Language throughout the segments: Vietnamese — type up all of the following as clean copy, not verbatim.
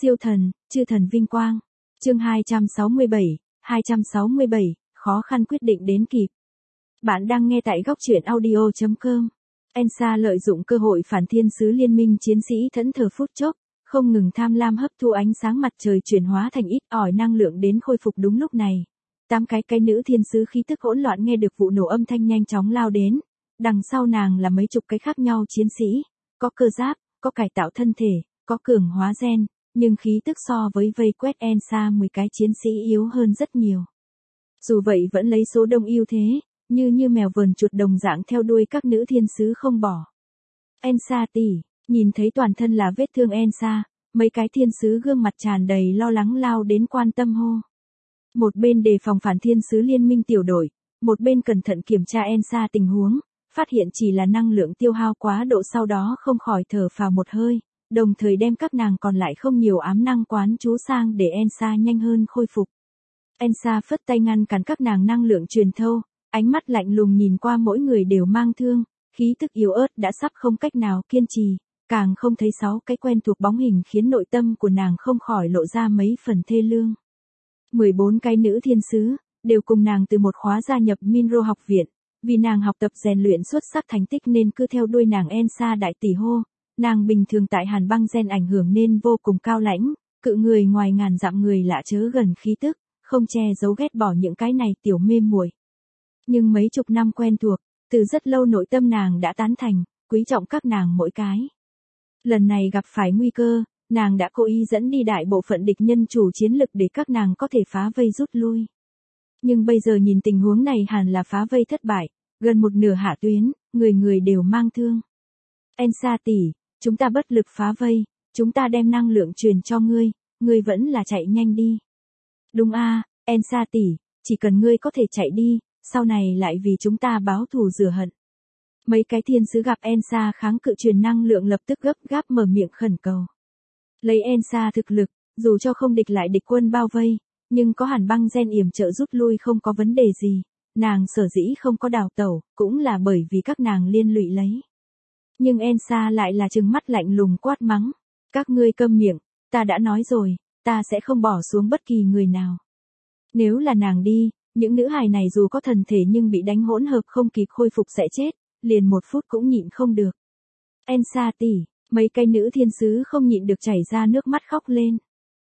Siêu thần, chư thần vinh quang. Chương 267, khó khăn quyết định đến kịp. Bạn đang nghe tại góc truyện audio.com. Elsa lợi dụng cơ hội phản thiên sứ liên minh chiến sĩ thẫn thờ phút chốc, không ngừng tham lam hấp thu ánh sáng mặt trời chuyển hóa thành ít ỏi năng lượng đến khôi phục đúng lúc này. 8 cái nữ thiên sứ khí tức hỗn loạn nghe được vụ nổ âm thanh nhanh chóng lao đến. Đằng sau nàng là mấy chục cái khác nhau chiến sĩ, có cơ giáp, có cải tạo thân thể, có cường hóa gen, nhưng khí tức so với vây quét Elsa 10 cái chiến sĩ yếu hơn rất nhiều. Dù vậy vẫn lấy số đông ưu thế, như mèo vờn chuột đồng dạng theo đuôi các nữ thiên sứ không bỏ. Elsa tỷ, nhìn thấy toàn thân là vết thương Elsa, mấy cái thiên sứ gương mặt tràn đầy lo lắng lao đến quan tâm hô. Một bên đề phòng phản thiên sứ liên minh tiểu đội, một bên cẩn thận kiểm tra Elsa tình huống, phát hiện chỉ là năng lượng tiêu hao quá độ, sau đó không khỏi thở phào một hơi, đồng thời đem các nàng còn lại không nhiều ám năng quán chú sang để Elsa nhanh hơn khôi phục. Elsa phất tay ngăn cản các nàng năng lượng truyền thâu, ánh mắt lạnh lùng nhìn qua mỗi người đều mang thương, khí tức yếu ớt đã sắp không cách nào kiên trì, càng không thấy 6 cái quen thuộc bóng hình khiến nội tâm của nàng không khỏi lộ ra mấy phần thê lương. 14 cái nữ thiên sứ, đều cùng nàng từ một khóa gia nhập Minro học viện, vì nàng học tập rèn luyện xuất sắc thành tích nên cứ theo đuôi nàng Elsa đại tỷ hô. Nàng bình thường tại hàn băng gen ảnh hưởng nên vô cùng cao lãnh, cự người ngoài ngàn dặm người lạ chớ gần khí tức, không che giấu ghét bỏ những cái này tiểu mê muội. Nhưng mấy chục năm quen thuộc, từ rất lâu nội tâm nàng đã tán thành, quý trọng các nàng mỗi cái. Lần này gặp phải nguy cơ, nàng đã cố ý dẫn đi đại bộ phận địch nhân chủ chiến lực để các nàng có thể phá vây rút lui. Nhưng bây giờ nhìn tình huống này hẳn là phá vây thất bại, gần một nửa hạ tuyến, người đều mang thương. Elsa tỷ, chúng ta bất lực phá vây, chúng ta đem năng lượng truyền cho ngươi vẫn là chạy nhanh đi. Đúng a, Elsa tỷ, chỉ cần ngươi có thể chạy đi, sau này lại vì chúng ta báo thù rửa hận. Mấy cái thiên sứ gặp Elsa kháng cự truyền năng lượng lập tức gấp gáp mở miệng khẩn cầu. Lấy Elsa thực lực, dù cho không địch lại địch quân bao vây, nhưng có hàn băng gen yểm trợ rút lui không có vấn đề gì, nàng sở dĩ không có đào tẩu, cũng là bởi vì các nàng liên lụy lấy. Nhưng Elsa lại là trừng mắt lạnh lùng quát mắng. Các ngươi câm miệng, ta đã nói rồi, ta sẽ không bỏ xuống bất kỳ người nào. Nếu là nàng đi, những nữ hài này dù có thần thể nhưng bị đánh hỗn hợp không kịp khôi phục sẽ chết, liền 1 phút cũng nhịn không được. Elsa tỷ, mấy cái nữ thiên sứ không nhịn được chảy ra nước mắt khóc lên.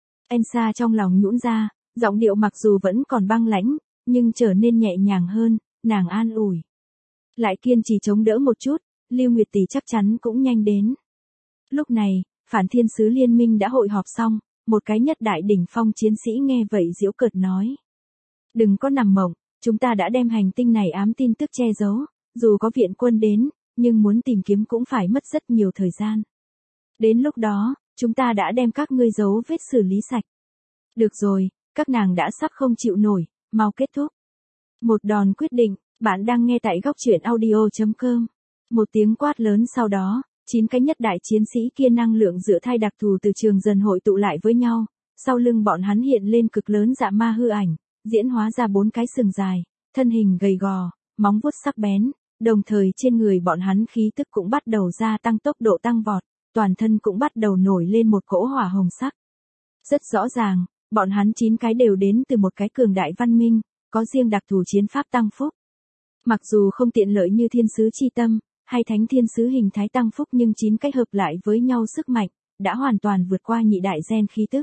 Elsa trong lòng nhũn ra, giọng điệu mặc dù vẫn còn băng lãnh, nhưng trở nên nhẹ nhàng hơn, nàng an ủi. Lại kiên trì chống đỡ một chút, Lưu Nguyệt tỷ chắc chắn cũng nhanh đến. Lúc này, phản thiên sứ liên minh đã hội họp xong, một cái nhất đại đỉnh phong chiến sĩ nghe vậy giễu cợt nói. Đừng có nằm mộng, chúng ta đã đem hành tinh này ám tin tức che giấu, dù có viện quân đến, nhưng muốn tìm kiếm cũng phải mất rất nhiều thời gian. Đến lúc đó, chúng ta đã đem các ngươi dấu vết xử lý sạch. Được rồi, các nàng đã sắp không chịu nổi, mau kết thúc. Một đòn quyết định, bạn đang nghe tại góc truyện audio.com. Một tiếng quát lớn sau đó, 9 cái nhất đại chiến sĩ kia năng lượng dựa thai đặc thù từ trường dần hội tụ lại với nhau, sau lưng bọn hắn hiện lên cực lớn dạ ma hư ảnh, diễn hóa ra 4 cái sừng dài, thân hình gầy gò, móng vuốt sắc bén, đồng thời trên người bọn hắn khí tức cũng bắt đầu gia tăng tốc độ tăng vọt, toàn thân cũng bắt đầu nổi lên một cỗ hỏa hồng sắc. Rất rõ ràng, bọn hắn 9 cái đều đến từ một cái cường đại văn minh, có riêng đặc thù chiến pháp tăng phúc. Mặc dù không tiện lợi như thiên sứ chi tâm, hay thánh thiên sứ hình thái tăng phúc nhưng 9 cách hợp lại với nhau sức mạnh, đã hoàn toàn vượt qua nhị đại gen khí tức.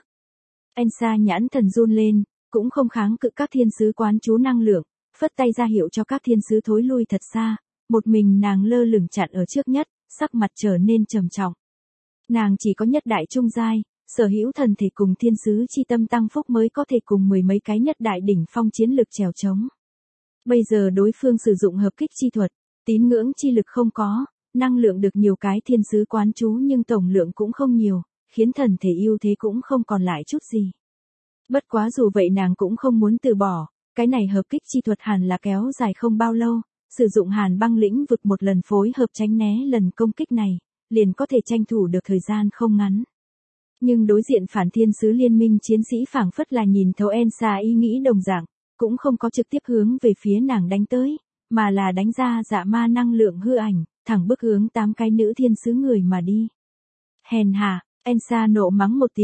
Elsa nhãn thần run lên, cũng không kháng cự các thiên sứ quán chú năng lượng, phất tay ra hiệu cho các thiên sứ thối lui thật xa, một mình nàng lơ lửng chặn ở trước nhất, sắc mặt trở nên trầm trọng. Nàng chỉ có nhất đại trung giai, sở hữu thần thể cùng thiên sứ chi tâm tăng phúc mới có thể cùng 10 mấy cái nhất đại đỉnh phong chiến lực trèo trống. Bây giờ đối phương sử dụng hợp kích chi thuật, tín ngưỡng chi lực không có, năng lượng được nhiều cái thiên sứ quán chú nhưng tổng lượng cũng không nhiều, khiến thần thể ưu thế cũng không còn lại chút gì. Bất quá dù vậy nàng cũng không muốn từ bỏ, cái này hợp kích chi thuật hẳn là kéo dài không bao lâu, sử dụng hàn băng lĩnh vực một lần phối hợp tránh né lần công kích này, liền có thể tranh thủ được thời gian không ngắn. Nhưng đối diện phản thiên sứ liên minh chiến sĩ phảng phất là nhìn thấu Elsa ý nghĩ đồng dạng, cũng không có trực tiếp hướng về phía nàng đánh tới, mà là đánh ra dạ ma năng lượng hư ảnh, thẳng bước hướng 8 cái nữ thiên sứ người mà đi. Hèn hạ, Elsa nộ mắng một tiếng,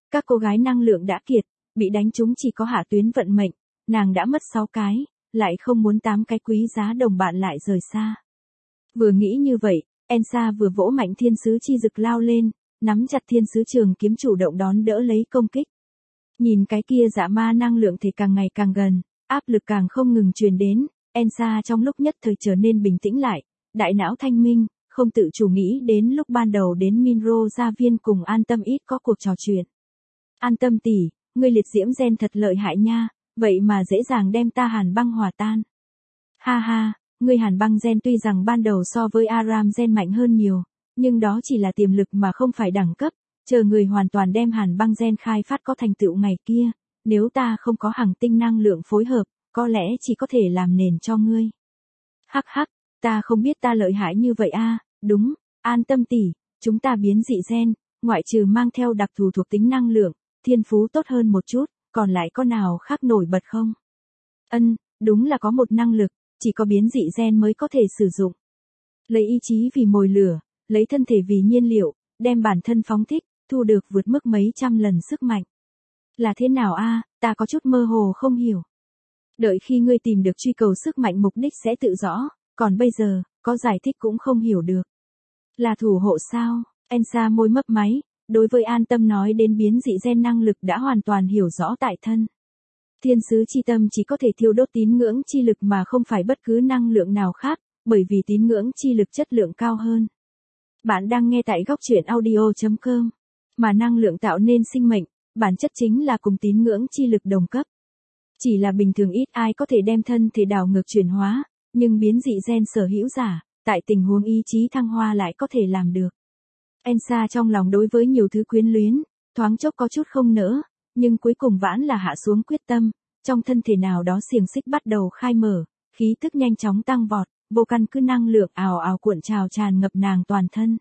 Các cô gái năng lượng đã kiệt, bị đánh trúng chỉ có hạ tuyến vận mệnh, nàng đã mất 6 cái, lại không muốn 8 cái quý giá đồng bạn lại rời xa. Vừa nghĩ như vậy, Elsa vừa vỗ mạnh thiên sứ chi dực lao lên, nắm chặt thiên sứ trường kiếm chủ động đón đỡ lấy công kích. Nhìn cái kia dạ ma năng lượng thì càng ngày càng gần, áp lực càng không ngừng truyền đến, Elsa trong lúc nhất thời trở nên bình tĩnh lại, đại não thanh minh, không tự chủ nghĩ đến lúc ban đầu đến Minro gia viên cùng An Tâm ít có cuộc trò chuyện. An Tâm tỷ, ngươi liệt diễm gen thật lợi hại nha, vậy mà dễ dàng đem ta hàn băng hòa tan. Ha ha, ngươi hàn băng gen tuy rằng ban đầu so với Aram gen mạnh hơn nhiều, nhưng đó chỉ là tiềm lực mà không phải đẳng cấp, chờ người hoàn toàn đem hàn băng gen khai phát có thành tựu ngày kia, nếu ta không có hằng tinh năng lượng phối hợp, có lẽ chỉ có thể làm nền cho ngươi. Hắc hắc, ta không biết ta lợi hại như vậy a, đúng, An Tâm tỷ, chúng ta biến dị gen, ngoại trừ mang theo đặc thù thuộc tính năng lượng, thiên phú tốt hơn một chút, còn lại có nào khác nổi bật không? Đúng là có một năng lực, chỉ có biến dị gen mới có thể sử dụng. Lấy ý chí vì mồi lửa, lấy thân thể vì nhiên liệu, đem bản thân phóng thích, thu được vượt mức mấy trăm lần sức mạnh. Là thế nào a? Ta có chút mơ hồ không hiểu. Đợi khi ngươi tìm được truy cầu sức mạnh mục đích sẽ tự rõ, còn bây giờ, có giải thích cũng không hiểu được. Là thủ hộ sao? Elsa môi mấp máy, đối với An Tâm nói đến biến dị gen năng lực đã hoàn toàn hiểu rõ tại thân. Thiên sứ chi tâm chỉ có thể thiêu đốt tín ngưỡng chi lực mà không phải bất cứ năng lượng nào khác, bởi vì tín ngưỡng chi lực chất lượng cao hơn. Bạn đang nghe tại góc truyện audio.com, mà năng lượng tạo nên sinh mệnh, bản chất chính là cùng tín ngưỡng chi lực đồng cấp. Chỉ là bình thường ít ai có thể đem thân thể đảo ngược chuyển hóa, nhưng biến dị gen sở hữu giả, tại tình huống ý chí thăng hoa lại có thể làm được. Elsa trong lòng đối với nhiều thứ quyến luyến, thoáng chốc có chút không nỡ, nhưng cuối cùng vẫn là hạ xuống quyết tâm, trong thân thể nào đó xiềng xích bắt đầu khai mở, khí tức nhanh chóng tăng vọt, vô căn cứ năng lượng ào ào cuộn trào tràn ngập nàng toàn thân.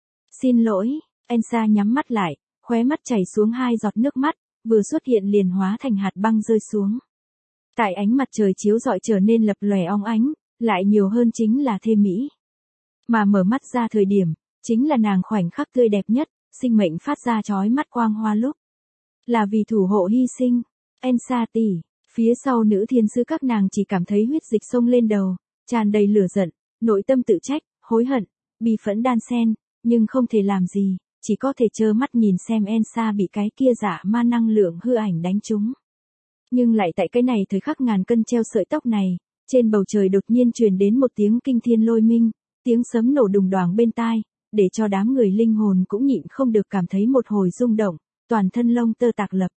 Xin lỗi, Elsa nhắm mắt lại, khóe mắt chảy xuống 2 giọt nước mắt, vừa xuất hiện liền hóa thành hạt băng rơi xuống. Tại ánh mặt trời chiếu rọi trở nên lập lòe óng ánh, lại nhiều hơn chính là thê mỹ. Mà mở mắt ra thời điểm, chính là nàng khoảnh khắc tươi đẹp nhất, sinh mệnh phát ra chói mắt quang hoa lúc. Là vì thủ hộ hy sinh, Elsa tỷ, phía sau nữ thiên sứ các nàng chỉ cảm thấy huyết dịch sông lên đầu, tràn đầy lửa giận, nội tâm tự trách, hối hận, bi phẫn đan xen, nhưng không thể làm gì, chỉ có thể trơ mắt nhìn xem Elsa bị cái kia dạ ma năng lượng hư ảnh đánh trúng. Nhưng lại tại cái này thời khắc ngàn cân treo sợi tóc này, trên bầu trời đột nhiên truyền đến một tiếng kinh thiên lôi minh, tiếng sấm nổ đùng đoàng bên tai, để cho đám người linh hồn cũng nhịn không được cảm thấy một hồi rung động, toàn thân lông tơ tạc lập.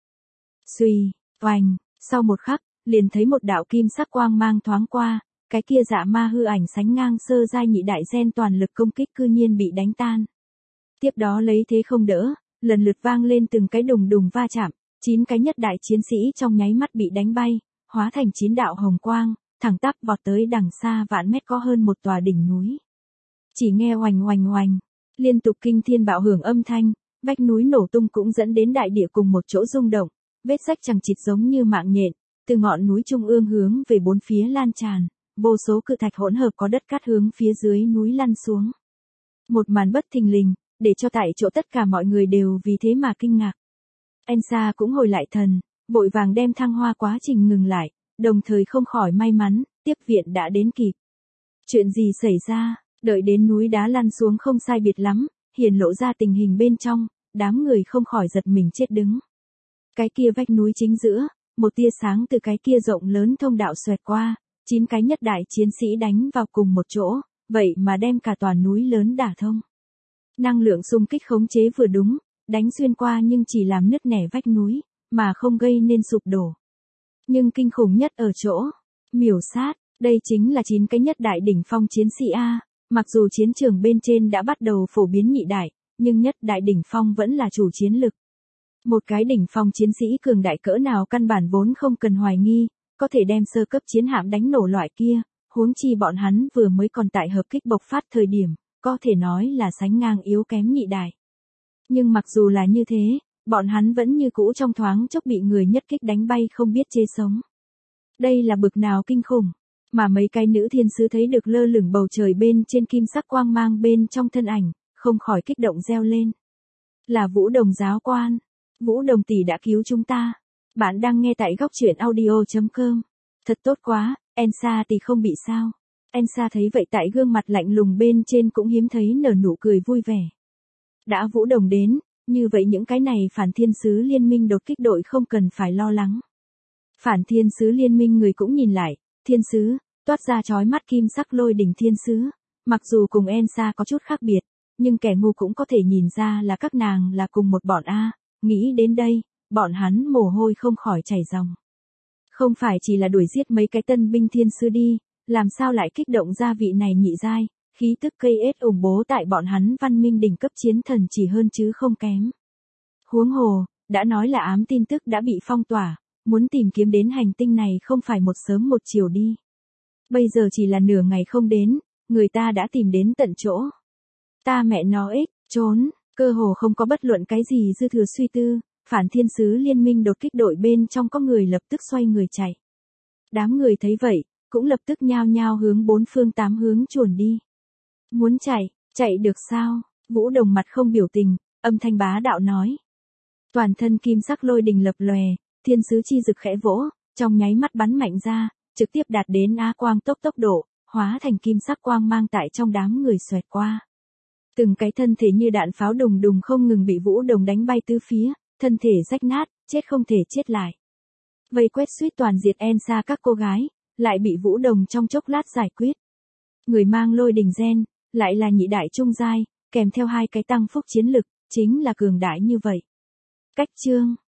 Xuy, oanh, sau một khắc, liền thấy một đạo kim sắc quang mang thoáng qua, cái kia dạ ma hư ảnh sánh ngang sơ giai nhị đại gen toàn lực công kích cư nhiên bị đánh tan. Tiếp đó lấy thế không đỡ, lần lượt vang lên từng cái đùng đùng va chạm, 9 cái nhất đại chiến sĩ trong nháy mắt bị đánh bay, hóa thành 9 đạo hồng quang, thẳng tắp vọt tới đằng xa vạn mét có hơn một tòa đỉnh núi. Chỉ nghe oành oành oành, liên tục kinh thiên bạo hưởng âm thanh, vách núi nổ tung cũng dẫn đến đại địa cùng một chỗ rung động, vết rách chằng chịt giống như mạng nhện, từ ngọn núi trung ương hướng về bốn phía lan tràn, vô số cự thạch hỗn hợp có đất cát hướng phía dưới núi lăn xuống. Một màn bất thình lình, để cho tại chỗ tất cả mọi người đều vì thế mà kinh ngạc. Elsa cũng hồi lại thần, vội vàng đem thăng hoa quá trình ngừng lại, đồng thời không khỏi may mắn, tiếp viện đã đến kịp. Chuyện gì xảy ra? Đợi đến núi đá lăn xuống không sai biệt lắm, hiển lộ ra tình hình bên trong, đám người không khỏi giật mình chết đứng. Cái kia vách núi chính giữa, một tia sáng từ cái kia rộng lớn thông đạo xoẹt qua, 9 cái nhất đại chiến sĩ đánh vào cùng một chỗ, vậy mà đem cả toàn núi lớn đả thông. Năng lượng xung kích khống chế vừa đúng, đánh xuyên qua nhưng chỉ làm nứt nẻ vách núi, mà không gây nên sụp đổ. Nhưng kinh khủng nhất ở chỗ, miểu sát, đây chính là 9 cái nhất đại đỉnh phong chiến sĩ A. Mặc dù chiến trường bên trên đã bắt đầu phổ biến nhị đại, nhưng nhất đại đỉnh phong vẫn là chủ chiến lực. Một cái đỉnh phong chiến sĩ cường đại cỡ nào căn bản vốn không cần hoài nghi, có thể đem sơ cấp chiến hạm đánh nổ loại kia, huống chi bọn hắn vừa mới còn tại hợp kích bộc phát thời điểm, có thể nói là sánh ngang yếu kém nhị đại. Nhưng mặc dù là như thế, bọn hắn vẫn như cũ trong thoáng chốc bị người nhất kích đánh bay không biết chê sống. Đây là bực nào kinh khủng. Mà mấy cái nữ thiên sứ thấy được lơ lửng bầu trời bên trên kim sắc quang mang bên trong thân ảnh, không khỏi kích động reo lên. Là Vũ Đồng giáo quan. Vũ Đồng tỷ đã cứu chúng ta. Bạn đang nghe tại góc truyện audio.com. Thật tốt quá, Elsa tỷ không bị sao. Elsa thấy vậy tại gương mặt lạnh lùng bên trên cũng hiếm thấy nở nụ cười vui vẻ. Đã Vũ Đồng đến, như vậy những cái này Phản Thiên Sứ Liên minh đột kích đội không cần phải lo lắng. Phản Thiên Sứ Liên minh người cũng nhìn lại, thiên sứ, toát ra chói mắt kim sắc lôi đỉnh thiên sứ. Mặc dù cùng Elsa có chút khác biệt, nhưng kẻ ngu cũng có thể nhìn ra là các nàng là cùng một bọn A. Nghĩ đến đây, bọn hắn mồ hôi không khỏi chảy ròng. Không phải chỉ là đuổi giết mấy cái tân binh thiên sư đi, làm sao lại kích động ra vị này nhị giai, khí tức cây ết ủng bố tại bọn hắn văn minh đỉnh cấp chiến thần chỉ hơn chứ không kém. Huống hồ, đã nói là ám tin tức đã bị phong tỏa, muốn tìm kiếm đến hành tinh này không phải một sớm một chiều đi. Bây giờ chỉ là nửa ngày không đến, người ta đã tìm đến tận chỗ. Ta mẹ nó ích, trốn, cơ hồ không có bất luận cái gì dư thừa suy tư, Phản Thiên Sứ Liên minh đột kích đội bên trong có người lập tức xoay người chạy. Đám người thấy vậy, cũng lập tức nhao nhao hướng bốn phương tám hướng chuồn đi. Muốn chạy, chạy được sao? Vũ Đồng mặt không biểu tình, âm thanh bá đạo nói. Toàn thân kim sắc lôi đình lập lòe, thiên sứ chi rực khẽ vỗ, trong nháy mắt bắn mạnh ra, trực tiếp đạt đến á quang tốc độ, hóa thành kim sắc quang mang tại trong đám người xoẹt qua. Từng cái thân thể như đạn pháo đùng đùng không ngừng bị Vũ Đồng đánh bay tứ phía, thân thể rách nát, chết không thể chết lại. Vây quét suýt toàn diệt Elsa các cô gái, lại bị Vũ Đồng trong chốc lát giải quyết. Người mang lôi đình gen, lại là nhị đại trung giai, kèm theo hai cái tăng phúc chiến lực, chính là cường đại như vậy. Cách chương